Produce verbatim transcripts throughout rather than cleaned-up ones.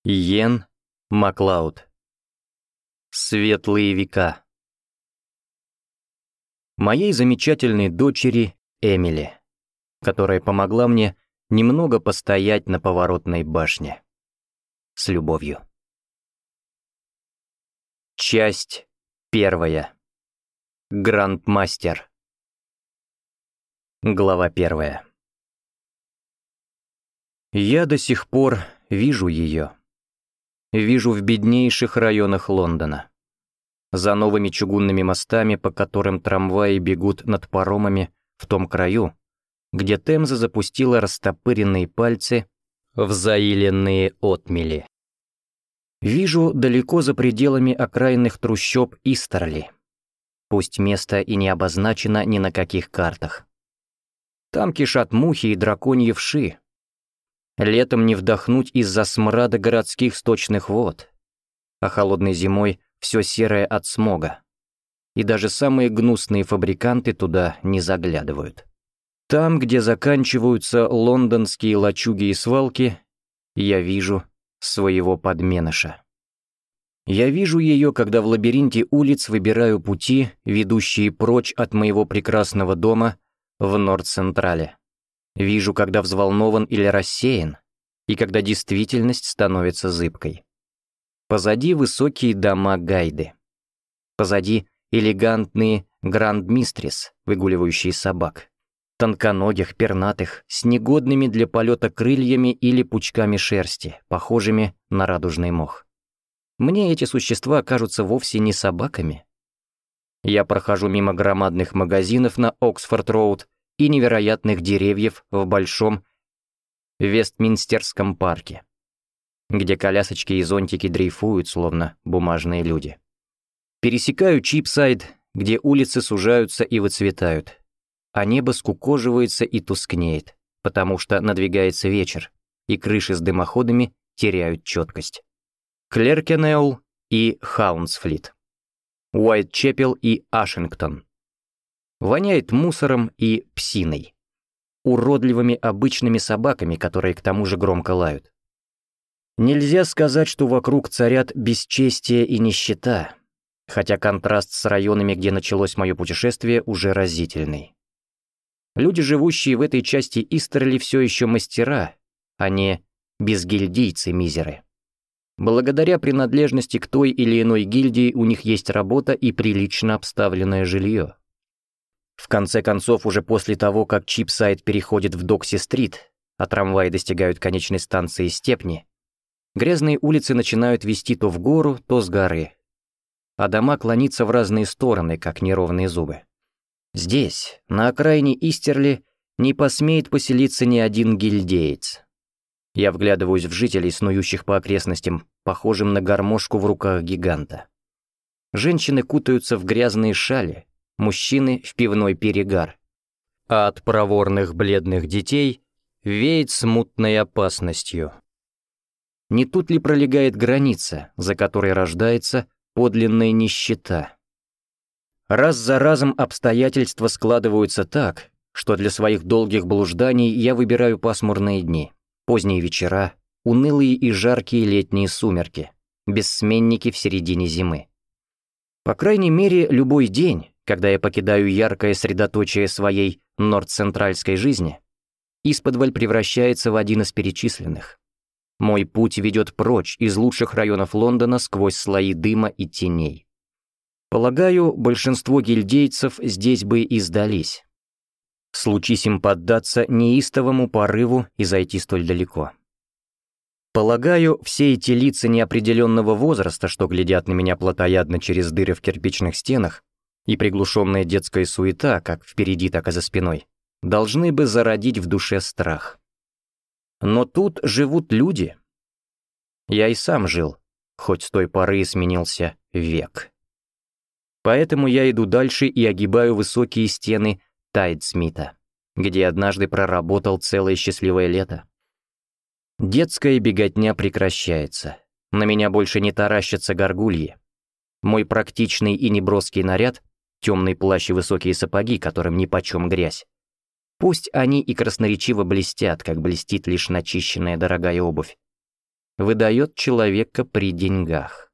Иен Маклауд. Светлые века. Моей замечательной дочери Эмили, которая помогла мне немного постоять на поворотной башне. С любовью. Часть первая. Грандмастер. Глава первая. Я до сих пор вижу ее. Вижу в беднейших районах Лондона. За новыми чугунными мостами, по которым трамваи бегут над паромами в том краю, где Темза запустила растопыренные пальцы в заиленные отмели. Вижу далеко за пределами окраинных трущоб Истерли, пусть место и не обозначено ни на каких картах. Там кишат мухи и драконьи вши. Летом не вдохнуть из-за смрада городских сточных вод, а холодной зимой все серое от смога. И даже самые гнусные фабриканты туда не заглядывают. Там, где заканчиваются лондонские лачуги и свалки, я вижу своего подменыша. Я вижу ее, когда в лабиринте улиц выбираю пути, ведущие прочь от моего прекрасного дома в Норд-Централе. Вижу, когда взволнован или рассеян, и когда действительность становится зыбкой. Позади высокие дома Гайды. Позади элегантные грандмистрис, выгуливающие собак. Тонконогих, пернатых, с негодными для полета крыльями или пучками шерсти, похожими на радужный мох. Мне эти существа кажутся вовсе не собаками. Я прохожу мимо громадных магазинов на Оксфорд-Роуд и невероятных деревьев в большом Вестминстерском парке, где колясочки и зонтики дрейфуют, словно бумажные люди. Пересекаю Чипсайд, где улицы сужаются и выцветают, а небо скукоживается и тускнеет, потому что надвигается вечер, и крыши с дымоходами теряют четкость. Клеркенеул и Хаунсфлит, Уайтчепел и Ашингтон. Воняет мусором и псиной. Уродливыми обычными собаками, которые к тому же громко лают. Нельзя сказать, что вокруг царят бесчестие и нищета, хотя контраст с районами, где началось мое путешествие, уже разительный. Люди, живущие в этой части Истерли, все еще мастера, а не безгильдийцы-мизеры. Благодаря принадлежности к той или иной гильдии у них есть работа и прилично обставленное жилье. В конце концов, уже после того, как Чипсайд переходит в Докси-стрит, а трамваи достигают конечной станции Степни, грязные улицы начинают вести то в гору, то с горы, а дома клонятся в разные стороны, как неровные зубы. Здесь, на окраине Истерли, не посмеет поселиться ни один гильдеец. Я вглядываюсь в жителей, снующих по окрестностям, похожим на гармошку в руках гиганта. Женщины кутаются в грязные шали, мужчины в пивной перегар. А от проворных бледных детей веет смутной опасностью. Не тут ли пролегает граница, за которой рождается подлинная нищета? Раз за разом обстоятельства складываются так, что для своих долгих блужданий я выбираю пасмурные дни, поздние вечера, унылые и жаркие летние сумерки, бессменники в середине зимы. По крайней мере, любой день, когда я покидаю яркое средоточие своей норд-центральской жизни, исподволь превращается в один из перечисленных. Мой путь ведет прочь из лучших районов Лондона сквозь слои дыма и теней. Полагаю, большинство гильдейцев здесь бы и сдались. Случись им поддаться неистовому порыву и зайти столь далеко. Полагаю, все эти лица неопределенного возраста, что глядят на меня плотоядно через дыры в кирпичных стенах, и приглушенная детская суета, как впереди, так и за спиной, должны бы зародить в душе страх. Но тут живут люди. Я и сам жил, хоть с той поры и сменился век. Поэтому я иду дальше и огибаю высокие стены Тайдсмита, где однажды проработал целое счастливое лето. Детская беготня прекращается. На меня больше не таращатся горгульи. Мой практичный и неброский наряд, темный плащ и высокие сапоги, которым нипочем грязь. Пусть они и красноречиво блестят, как блестит лишь начищенная дорогая обувь. выдает человека при деньгах.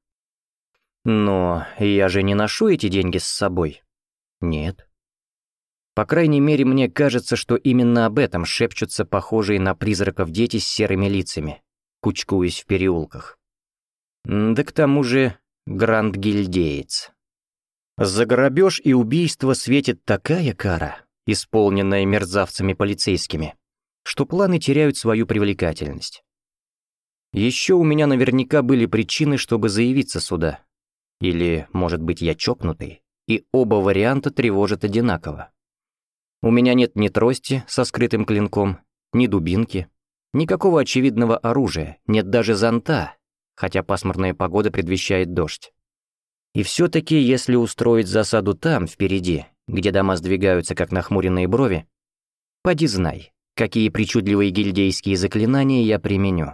Но я же не ношу эти деньги с собой. Нет. По крайней мере, мне кажется, что именно об этом шепчутся похожие на призраков дети с серыми лицами, кучкуясь в переулках. Да к тому же гранд-гильдеец. За грабеж и убийство светит такая кара, исполненная мерзавцами-полицейскими, что планы теряют свою привлекательность. Еще у меня наверняка были причины, чтобы заявиться сюда. Или, может быть, я чокнутый, и оба варианта тревожат одинаково. У меня нет ни трости со скрытым клинком, ни дубинки, никакого очевидного оружия, нет даже зонта, хотя пасмурная погода предвещает дождь. И все-таки, если устроить засаду там, впереди, где дома сдвигаются, как нахмуренные брови, поди знай, какие причудливые гильдейские заклинания я применю.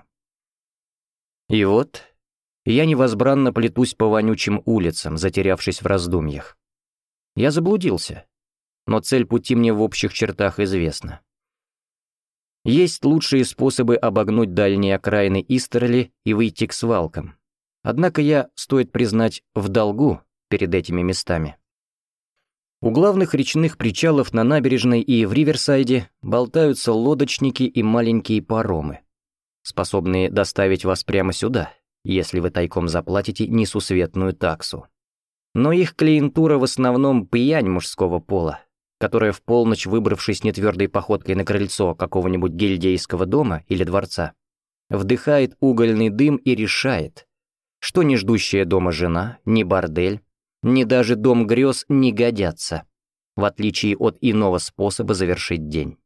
И вот я невозбранно плетусь по вонючим улицам, затерявшись в раздумьях. Я заблудился, но цель пути мне в общих чертах известна. Есть лучшие способы обогнуть дальние окраины Истерли и выйти к свалкам. Однако я, стоит признать, в долгу перед этими местами. У главных речных причалов на набережной и в Риверсайде болтаются лодочники и маленькие паромы, способные доставить вас прямо сюда, если вы тайком заплатите несусветную таксу. Но их клиентура в основном пьянь мужского пола, которая в полночь, выбравшись нетвердой походкой на крыльцо какого-нибудь гильдейского дома или дворца, вдыхает угольный дым и решает, что ни ждущая дома жена, ни бордель, ни даже дом грез не годятся, в отличие от иного способа завершить день.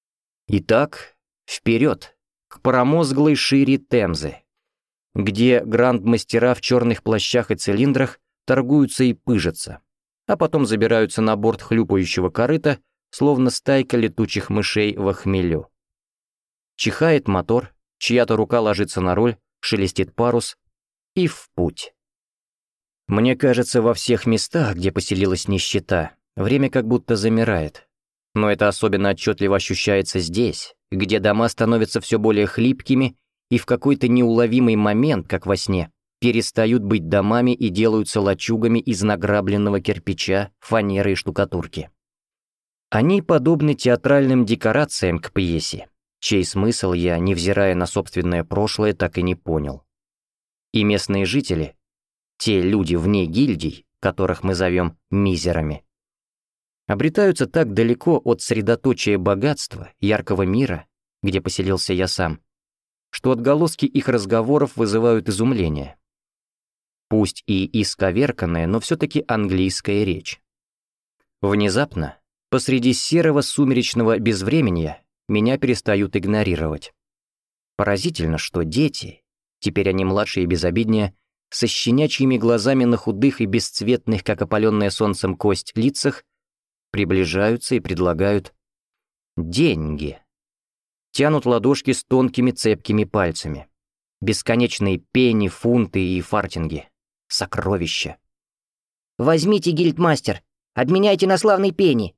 Итак, вперед, к промозглой шире Темзы, где гранд-мастера в черных плащах и цилиндрах торгуются и пыжатся, а потом забираются на борт хлюпающего корыта, словно стайка летучих мышей во хмелю. Чихает мотор, чья-то рука ложится на руль, шелестит парус, и в путь. Мне кажется, во всех местах, где поселилась нищета, время как будто замирает. Но это особенно отчетливо ощущается здесь, где дома становятся все более хлипкими и в какой-то неуловимый момент, как во сне, перестают быть домами и делаются лачугами из награбленного кирпича, фанеры и штукатурки. Они подобны театральным декорациям к пьесе, чей смысл я, невзирая на собственное прошлое, так и не понял. И местные жители, те люди вне гильдий, которых мы зовем мизерами, обретаются так далеко от средоточия богатства, яркого мира, где поселился я сам, что отголоски их разговоров вызывают изумление. Пусть и исковерканная, но все-таки английская речь. Внезапно, посреди серого сумеречного безвременья, меня перестают игнорировать. Поразительно, что дети, теперь они младшие и безобиднее, со щенячьими глазами на худых и бесцветных, как опаленная солнцем кость, лицах, приближаются и предлагают деньги. Тянут ладошки с тонкими цепкими пальцами. Бесконечные пенни, фунты и фартинги. Сокровища. «Возьмите, гильдмастер, обменяйте на славный пенни».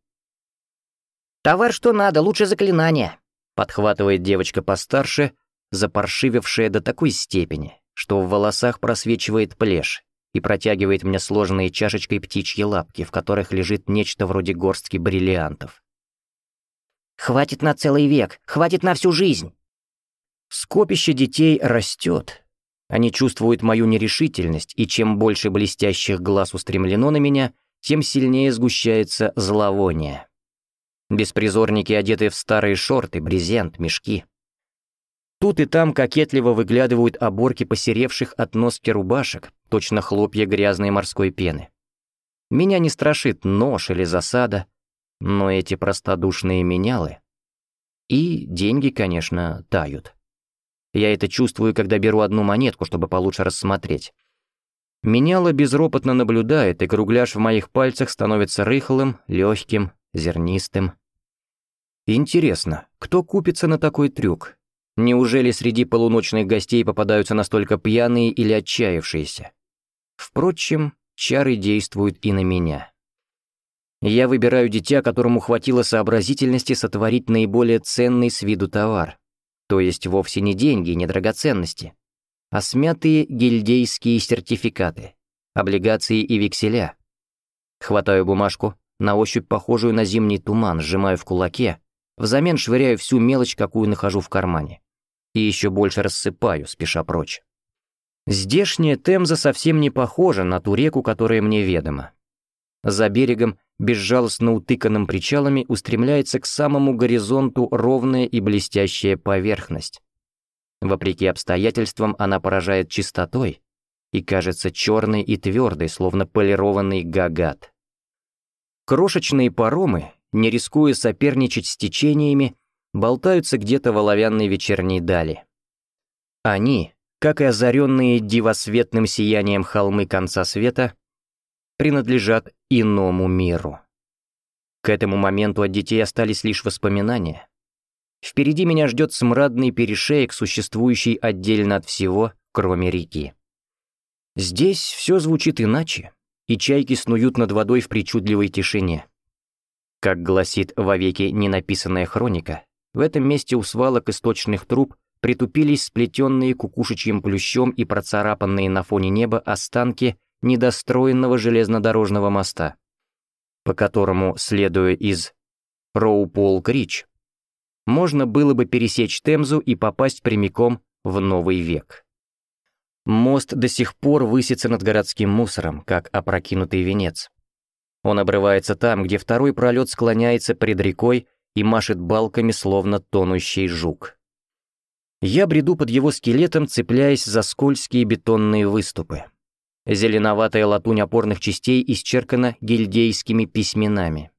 «Товар что надо, лучше заклинания», — подхватывает девочка постарше, запаршивевшая до такой степени, что в волосах просвечивает плешь, и протягивает мне сложенные чашечкой птичьи лапки, в которых лежит нечто вроде горстки бриллиантов. «Хватит на целый век, хватит на всю жизнь». Скопище детей растет. Они чувствуют мою нерешительность, и чем больше блестящих глаз устремлено на меня, тем сильнее сгущается зловоние. Беспризорники одеты в старые шорты, брезент, мешки. Тут и там кокетливо выглядывают оборки посеревших от носки рубашек, точно хлопья грязной морской пены. Меня не страшит нож или засада, но эти простодушные менялы. И деньги, конечно, тают. Я это чувствую, когда беру одну монетку, чтобы получше рассмотреть. Меняло безропотно наблюдает, и кругляш в моих пальцах становится рыхлым, легким, зернистым. Интересно, кто купится на такой трюк? Неужели среди полуночных гостей попадаются настолько пьяные или отчаявшиеся? Впрочем, чары действуют и на меня. Я выбираю дитя, которому хватило сообразительности сотворить наиболее ценный с виду товар. То есть вовсе не деньги, не драгоценности, а смятые гильдейские сертификаты, облигации и векселя. Хватаю бумажку, на ощупь похожую на зимний туман, сжимаю в кулаке, взамен швыряю всю мелочь, какую нахожу в кармане. И еще больше рассыпаю, спеша прочь. Здешняя Темза совсем не похожа на ту реку, которая мне ведома. За берегом, безжалостно утыканным причалами, устремляется к самому горизонту ровная и блестящая поверхность. Вопреки обстоятельствам, она поражает чистотой и кажется черной и твердой, словно полированный гагат. Крошечные паромы, не рискуя соперничать с течениями, болтаются где-то в оловянной вечерней дали. Они, как и озаренные дивосветным сиянием холмы конца света, принадлежат иному миру. К этому моменту от детей остались лишь воспоминания. Впереди меня ждет смрадный перешеек, существующий отдельно от всего, кроме реки. Здесь все звучит иначе, и чайки снуют над водой в причудливой тишине. Как гласит вовеки ненаписанная хроника, в этом месте у свалок источных труб притупились сплетенные кукушечьим плющом и процарапанные на фоне неба останки недостроенного железнодорожного моста, по которому, следуя из Роуполк-Рич, можно было бы пересечь Темзу и попасть прямиком в новый век. Мост до сих пор высится над городским мусором, как опрокинутый венец. Он обрывается там, где второй пролет склоняется пред рекой и машет балками, словно тонущий жук. Я бреду под его скелетом, цепляясь за скользкие бетонные выступы. Зеленоватая латунь опорных частей исчеркана гильдейскими письменами.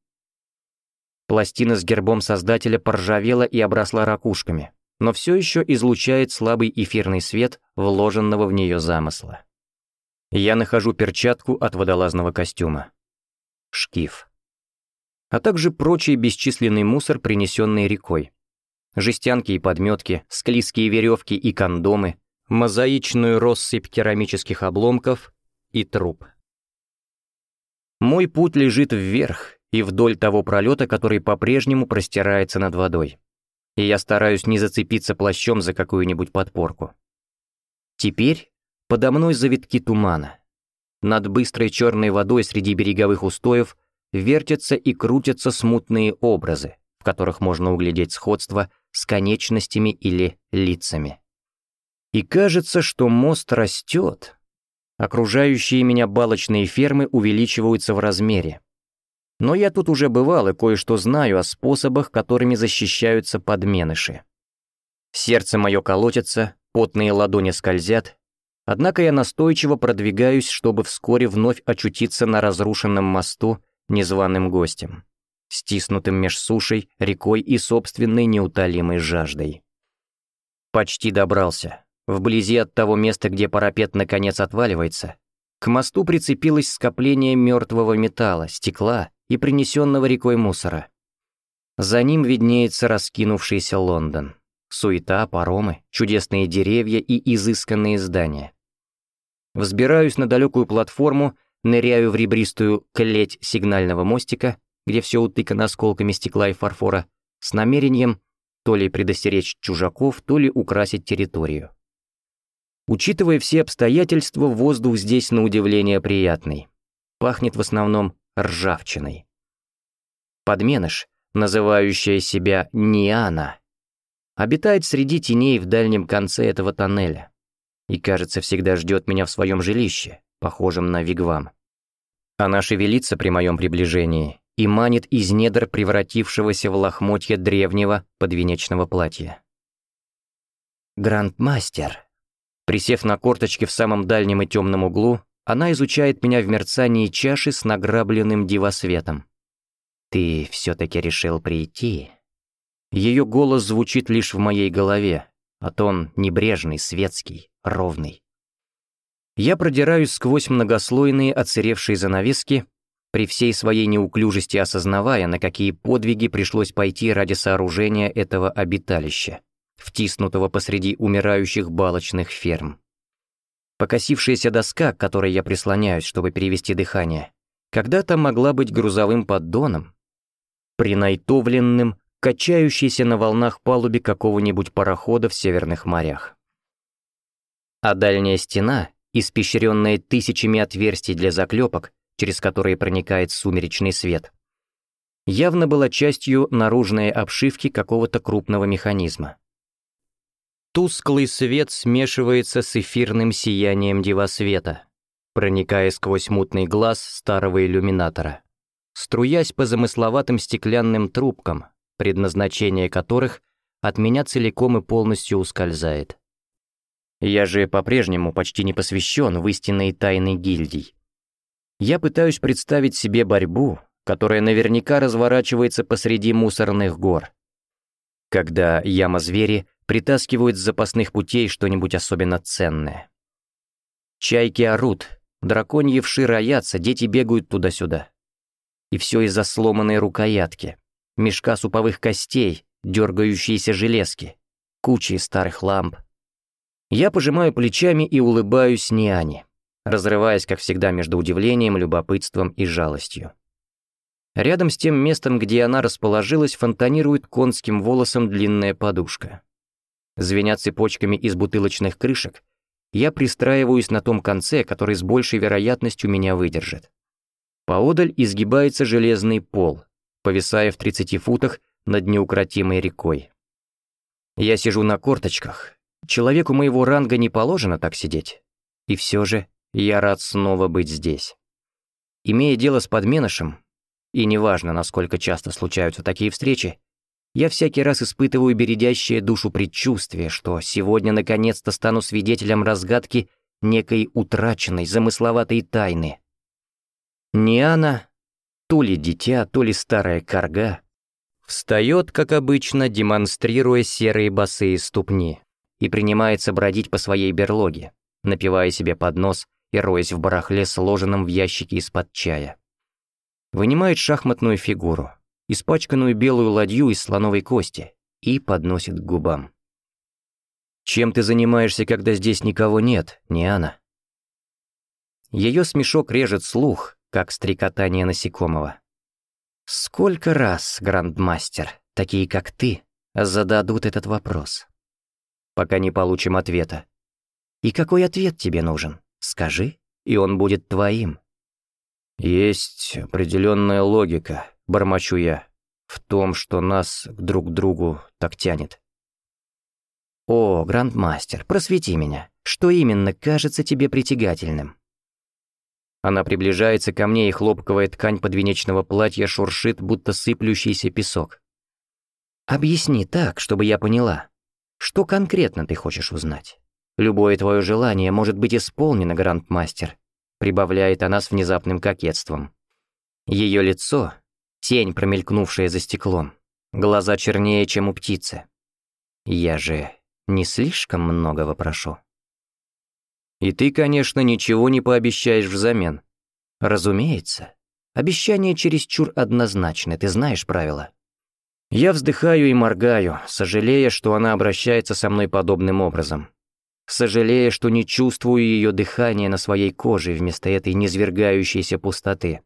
Пластина с гербом создателя поржавела и обросла ракушками, но все еще излучает слабый эфирный свет вложенного в нее замысла. Я нахожу перчатку от водолазного костюма. Шкив. А также прочий бесчисленный мусор, принесенный рекой. Жестянки и подметки, склизкие веревки и кондомы, мозаичную россыпь керамических обломков и труп. Мой путь лежит вверх и вдоль того пролета, который по-прежнему простирается над водой. И я стараюсь не зацепиться плащом за какую-нибудь подпорку. Теперь подо мной завитки тумана. Над быстрой черной водой среди береговых устоев вертятся и крутятся смутные образы, в которых можно углядеть сходство с конечностями или лицами. И кажется, что мост растет. Окружающие меня балочные фермы увеличиваются в размере. Но я тут уже бывал и кое-что знаю о способах, которыми защищаются подменыши. Сердце мое колотится, потные ладони скользят, однако я настойчиво продвигаюсь, чтобы вскоре вновь очутиться на разрушенном мосту незваным гостем, стиснутым меж сушей, рекой и собственной неутолимой жаждой. Почти добрался. Вблизи от того места, где парапет наконец отваливается, к мосту прицепилось скопление мертвого металла, стекла и принесенного рекой мусора. За ним виднеется раскинувшийся Лондон. Суета, паромы, чудесные деревья и изысканные здания. Взбираюсь на далекую платформу, ныряю в ребристую клеть сигнального мостика, где все утыкано осколками стекла и фарфора, с намерением то ли предостеречь чужаков, то ли украсить территорию. Учитывая все обстоятельства, воздух здесь на удивление приятный. Пахнет в основном ржавчиной. Подменыш, называющая себя Ниана, обитает среди теней в дальнем конце этого тоннеля и, кажется, всегда ждет меня в своем жилище, похожем на вигвам. Она шевелится при моем приближении и манит из недр превратившегося в лохмотья древнего подвенечного платья. «Грандмастер». Присев на корточки в самом дальнем и темном углу, она изучает меня в мерцании чаши с награбленным дивосветом. «Ты все-таки решил прийти?» Ее голос звучит лишь в моей голове, а тон небрежный, светский, ровный. Я продираюсь сквозь многослойные отсыревшие занавески, при всей своей неуклюжести осознавая, на какие подвиги пришлось пойти ради сооружения этого обиталища, втиснутого посреди умирающих балочных ферм. Покосившаяся доска, к которой я прислоняюсь, чтобы перевести дыхание, когда-то могла быть грузовым поддоном, принайтовленным, качающейся на волнах палубе какого-нибудь парохода в северных морях. А дальняя стена, испещренная тысячами отверстий для заклепок, через которые проникает сумеречный свет, явно была частью наружной обшивки какого-то крупного механизма. Тусклый свет смешивается с эфирным сиянием дивосвета, проникая сквозь мутный глаз старого иллюминатора, струясь по замысловатым стеклянным трубкам, предназначение которых от меня целиком и полностью ускользает. Я же по-прежнему почти не посвящен в истинные тайны гильдий. Я пытаюсь представить себе борьбу, которая наверняка разворачивается посреди мусорных гор, когда яма-звери притаскивают с запасных путей что-нибудь особенно ценное. Чайки орут, драконьи вши роятся, дети бегают туда-сюда. И все из-за сломанной рукоятки, мешка суповых костей, дергающиеся железки, кучи старых ламп. Я пожимаю плечами и улыбаюсь Ниане, разрываясь, как всегда, между удивлением, любопытством и жалостью. Рядом с тем местом, где она расположилась, фонтанирует конским волосом длинная подушка. Звеня цепочками из бутылочных крышек, я пристраиваюсь на том конце, который с большей вероятностью меня выдержит. Поодаль изгибается железный пол, повисая в тридцати футах над неукротимой рекой. Я сижу на корточках. Человеку моего ранга не положено так сидеть. И все же я рад снова быть здесь. Имея дело с подменышем, и неважно, насколько часто случаются такие встречи, я всякий раз испытываю бередящее душу предчувствие, что сегодня наконец-то стану свидетелем разгадки некой утраченной, замысловатой тайны. Ниана, то ли дитя, то ли старая карга, встает, как обычно, демонстрируя серые босые ступни, и принимается бродить по своей берлоге, напивая себе под нос и роясь в барахле, сложенном в ящике из-под чая. Вынимает шахматную фигуру, испачканную белую ладью из слоновой кости, и подносит к губам. «Чем ты занимаешься, когда здесь никого нет, Ниана?» Ее смешок режет слух, как стрекотание насекомого. «Сколько раз, грандмастер, такие как ты, зададут этот вопрос, пока не получим ответа. И какой ответ тебе нужен? Скажи, и он будет твоим». «Есть определенная логика», — бормочу я, «в том, что нас друг к другу так тянет». «О, грандмастер, просвети меня, что именно кажется тебе притягательным?» Она приближается ко мне, и хлопковая ткань подвенечного платья шуршит, будто сыплющийся песок. «Объясни так, чтобы я поняла, что конкретно ты хочешь узнать. Любое твое желание может быть исполнено, грандмастер», прибавляет она с внезапным кокетством. Ее лицо — тень, промелькнувшая за стеклом, глаза чернее, чем у птицы. Я же не слишком многого прошу. «И ты, конечно, ничего не пообещаешь взамен». «Разумеется. Обещания чересчур однозначны, ты знаешь правила». Я вздыхаю и моргаю, сожалея, что она обращается со мной подобным образом. Сожалея, что не чувствую ее дыхания на своей коже вместо этой низвергающейся пустоты.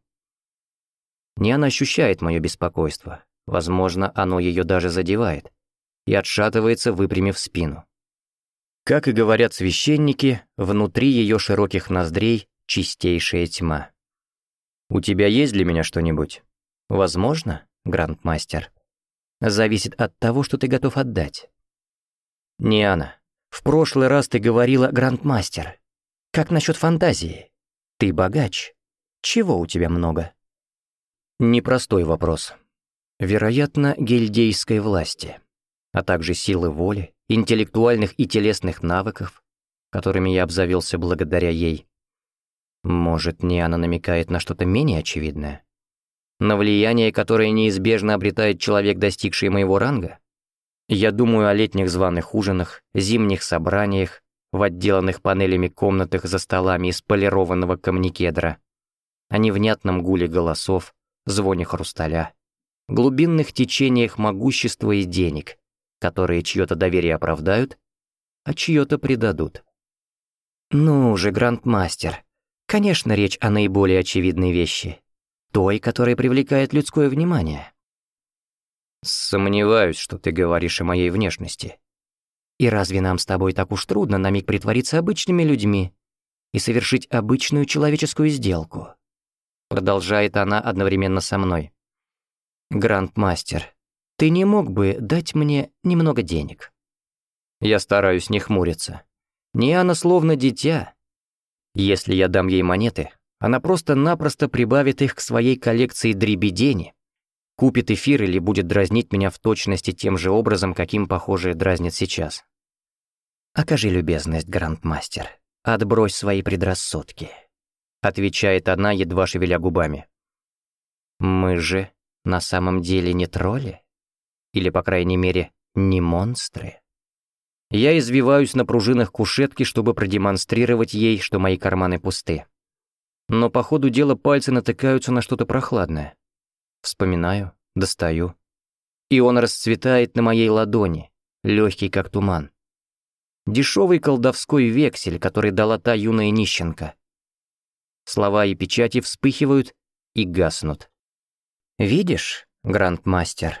Не она ощущает мое беспокойство, возможно, оно ее даже задевает, и отшатывается, выпрямив спину. Как и говорят священники, внутри ее широких ноздрей чистейшая тьма. «У тебя есть для меня что-нибудь?» «Возможно, грандмастер. Зависит от того, что ты готов отдать». «Ниана, в прошлый раз ты говорила, грандмастер. Как насчет фантазии? Ты богач. Чего у тебя много?» Непростой вопрос. Вероятно, гильдейской власти, а также силы воли, интеллектуальных и телесных навыков, которыми я обзавелся благодаря ей. Может, не она намекает на что-то менее очевидное? На влияние, которое неизбежно обретает человек, достигший моего ранга? Я думаю о летних званых ужинах, зимних собраниях, в отделанных панелями комнатах за столами из полированного камнекедра, о невнятном гуле голосов, звоне хрусталя, глубинных течениях могущества и денег, которые чье-то доверие оправдают, а чье-то предадут. Ну же, грандмастер, конечно, речь о наиболее очевидной вещи, той, которая привлекает людское внимание. Сомневаюсь, что ты говоришь о моей внешности. И разве нам с тобой так уж трудно на миг притвориться обычными людьми и совершить обычную человеческую сделку? Продолжает она одновременно со мной. Грандмастер, ты не мог бы дать мне немного денег? Я стараюсь не хмуриться. Ниана словно дитя. Если я дам ей монеты, она просто-напросто прибавит их к своей коллекции дребедени, купит эфир или будет дразнить меня в точности тем же образом, каким, похоже, дразнит сейчас. «Окажи любезность, грандмастер, отбрось свои предрассудки», отвечает она, едва шевеля губами. «Мы же на самом деле не тролли? Или, по крайней мере, не монстры?» Я извиваюсь на пружинах кушетки, чтобы продемонстрировать ей, что мои карманы пусты. Но по ходу дела пальцы натыкаются на что-то прохладное. Вспоминаю, достаю. И он расцветает на моей ладони, легкий как туман. Дешевый колдовской вексель, который дала та юная нищенка. Слова и печати вспыхивают и гаснут. «Видишь, грандмастер?»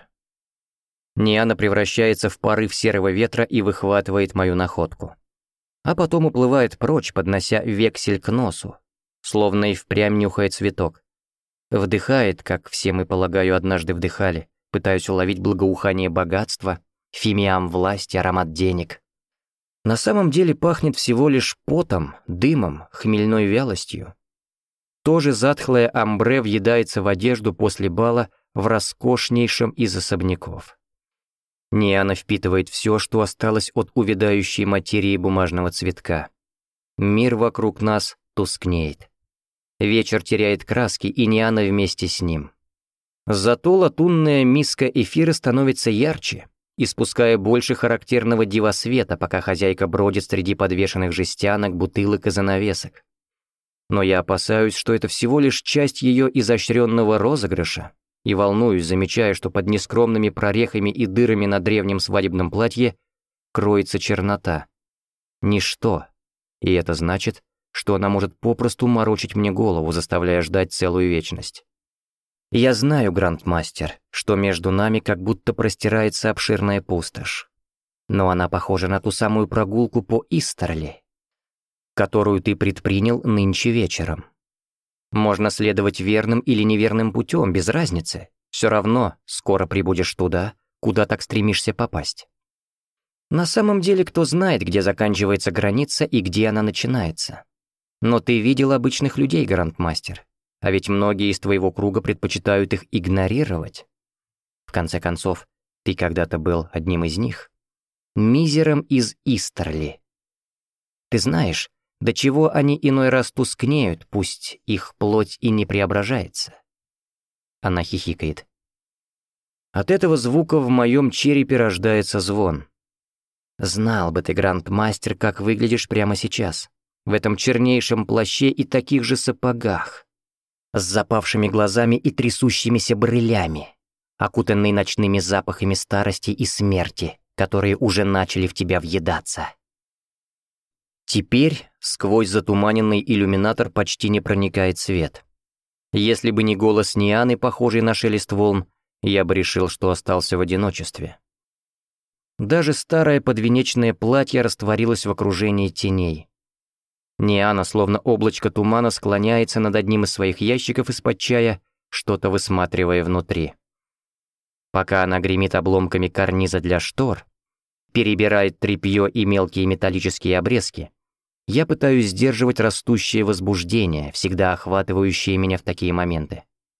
Ниана превращается в порыв серого ветра и выхватывает мою находку. А потом уплывает прочь, поднося вексель к носу, словно и впрямь нюхает цветок. Вдыхает, как все мы, полагаю, однажды вдыхали, пытаясь уловить благоухание богатства, фимиам власти, аромат денег. На самом деле пахнет всего лишь потом, дымом, хмельной вялостью. Тоже затхлое амбре въедается в одежду после бала в роскошнейшем из особняков. Ниана впитывает все, что осталось от увядающей материи бумажного цветка. Мир вокруг нас тускнеет. Вечер теряет краски, и Ниана вместе с ним. Зато латунная миска эфира становится ярче, испуская больше характерного дивосвета, пока хозяйка бродит среди подвешенных жестянок, бутылок и занавесок. Но я опасаюсь, что это всего лишь часть ее изощренного розыгрыша, и волнуюсь, замечая, что под нескромными прорехами и дырами на древнем свадебном платье кроется чернота. Ничто. И это значит, что она может попросту морочить мне голову, заставляя ждать целую вечность. Я знаю, грандмастер, что между нами как будто простирается обширная пустошь. Но она похожа на ту самую прогулку по Истерли, которую ты предпринял нынче вечером. Можно следовать верным или неверным путем, без разницы. Все равно скоро прибудешь туда, куда так стремишься попасть. На самом деле, кто знает, где заканчивается граница и где она начинается. Но ты видел обычных людей, грандмастер, а ведь многие из твоего круга предпочитают их игнорировать. В конце концов, ты когда-то был одним из них. Мизером из Истерли. Ты знаешь, до чего они иной раз тускнеют, пусть их плоть и не преображается. Она хихикает. От этого звука в моем черепе рождается звон. Знал бы ты, грандмастер, как выглядишь прямо сейчас, в этом чернейшем плаще и таких же сапогах, с запавшими глазами и трясущимися брылями, окутанный ночными запахами старости и смерти, которые уже начали в тебя въедаться. Теперь сквозь затуманенный иллюминатор почти не проникает свет. Если бы не голос Нианы, похожий на шелест волн, я бы решил, что остался в одиночестве. Даже старое подвенечное платье растворилось в окружении теней. Ниана, словно облачко тумана, склоняется над одним из своих ящиков из-под чая, что-то высматривая внутри. Пока она гремит обломками карниза для штор, перебирает тряпье и мелкие металлические обрезки, я пытаюсь сдерживать растущее возбуждение, всегда охватывающее меня в такие моменты.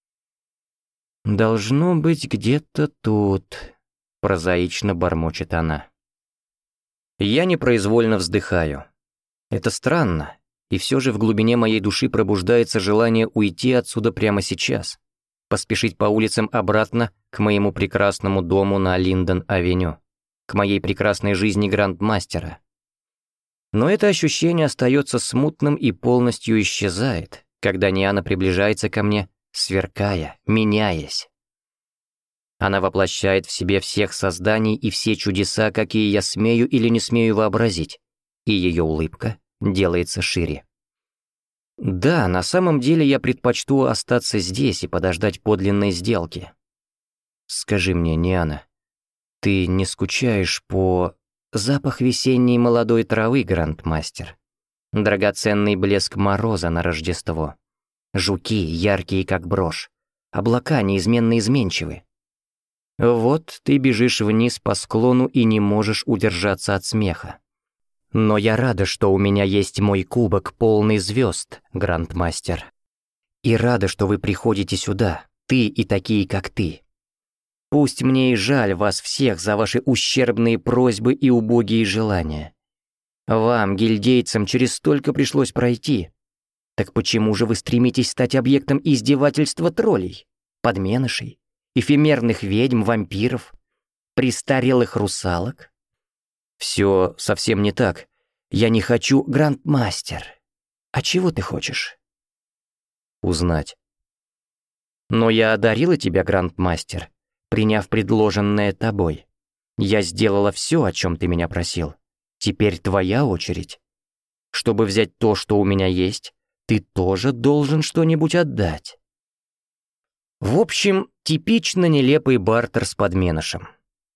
«Должно быть где-то тут», — прозаично бормочет она. Я непроизвольно вздыхаю. Это странно, и все же в глубине моей души пробуждается желание уйти отсюда прямо сейчас, поспешить по улицам обратно к моему прекрасному дому на Линдон-авеню, к моей прекрасной жизни грандмастера. Но это ощущение остается смутным и полностью исчезает, когда Ниана приближается ко мне, сверкая, меняясь. Она воплощает в себе всех созданий и все чудеса, какие я смею или не смею вообразить, и ее улыбка делается шире. Да, на самом деле я предпочту остаться здесь и подождать подлинной сделки. Скажи мне, Ниана, ты не скучаешь по... запах весенней молодой травы, грандмастер. Драгоценный блеск мороза на Рождество. Жуки, яркие как брошь. Облака неизменно изменчивы. Вот ты бежишь вниз по склону и не можешь удержаться от смеха. Но я рада, что у меня есть мой кубок, полный звезд, грандмастер. И рада, что вы приходите сюда, ты и такие, как ты. Пусть мне и жаль вас всех за ваши ущербные просьбы и убогие желания. Вам, гильдейцам, через столько пришлось пройти. Так почему же вы стремитесь стать объектом издевательства троллей, подменышей, эфемерных ведьм, вампиров, престарелых русалок? Все совсем не так. Я не хочу, грандмастер. А чего ты хочешь? Узнать. Но я одарила тебя, грандмастер, приняв предложенное тобой. Я сделала все, о чем ты меня просил. Теперь твоя очередь. Чтобы взять то, что у меня есть, ты тоже должен что-нибудь отдать. В общем, типично нелепый бартер с подменышем.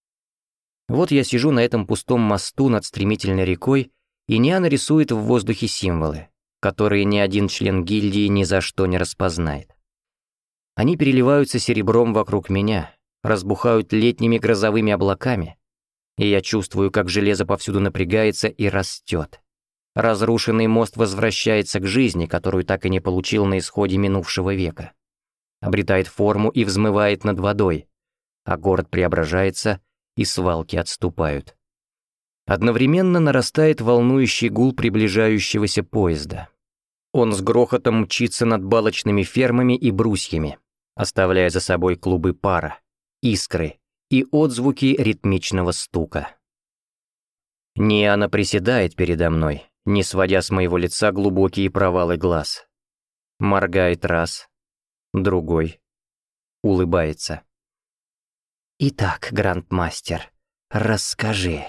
Вот я сижу на этом пустом мосту над стремительной рекой, и Ниана рисует в воздухе символы, которые ни один член гильдии ни за что не распознает. Они переливаются серебром вокруг меня, разбухают летними грозовыми облаками, и я чувствую, как железо повсюду напрягается и растет. Разрушенный мост возвращается к жизни, которую так и не получил на исходе минувшего века. Обретает форму и взмывает над водой, а город преображается, и свалки отступают. Одновременно нарастает волнующий гул приближающегося поезда. Он с грохотом мчится над балочными фермами и брусьями, оставляя за собой клубы пара, искры и отзвуки ритмичного стука. Ниана приседает передо мной, не сводя с моего лица глубокие провалы глаз. Моргает раз, другой, улыбается. «Итак, грандмастер, расскажи».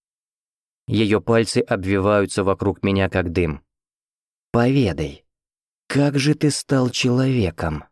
Ее пальцы обвиваются вокруг меня, как дым. «Поведай, как же ты стал человеком?»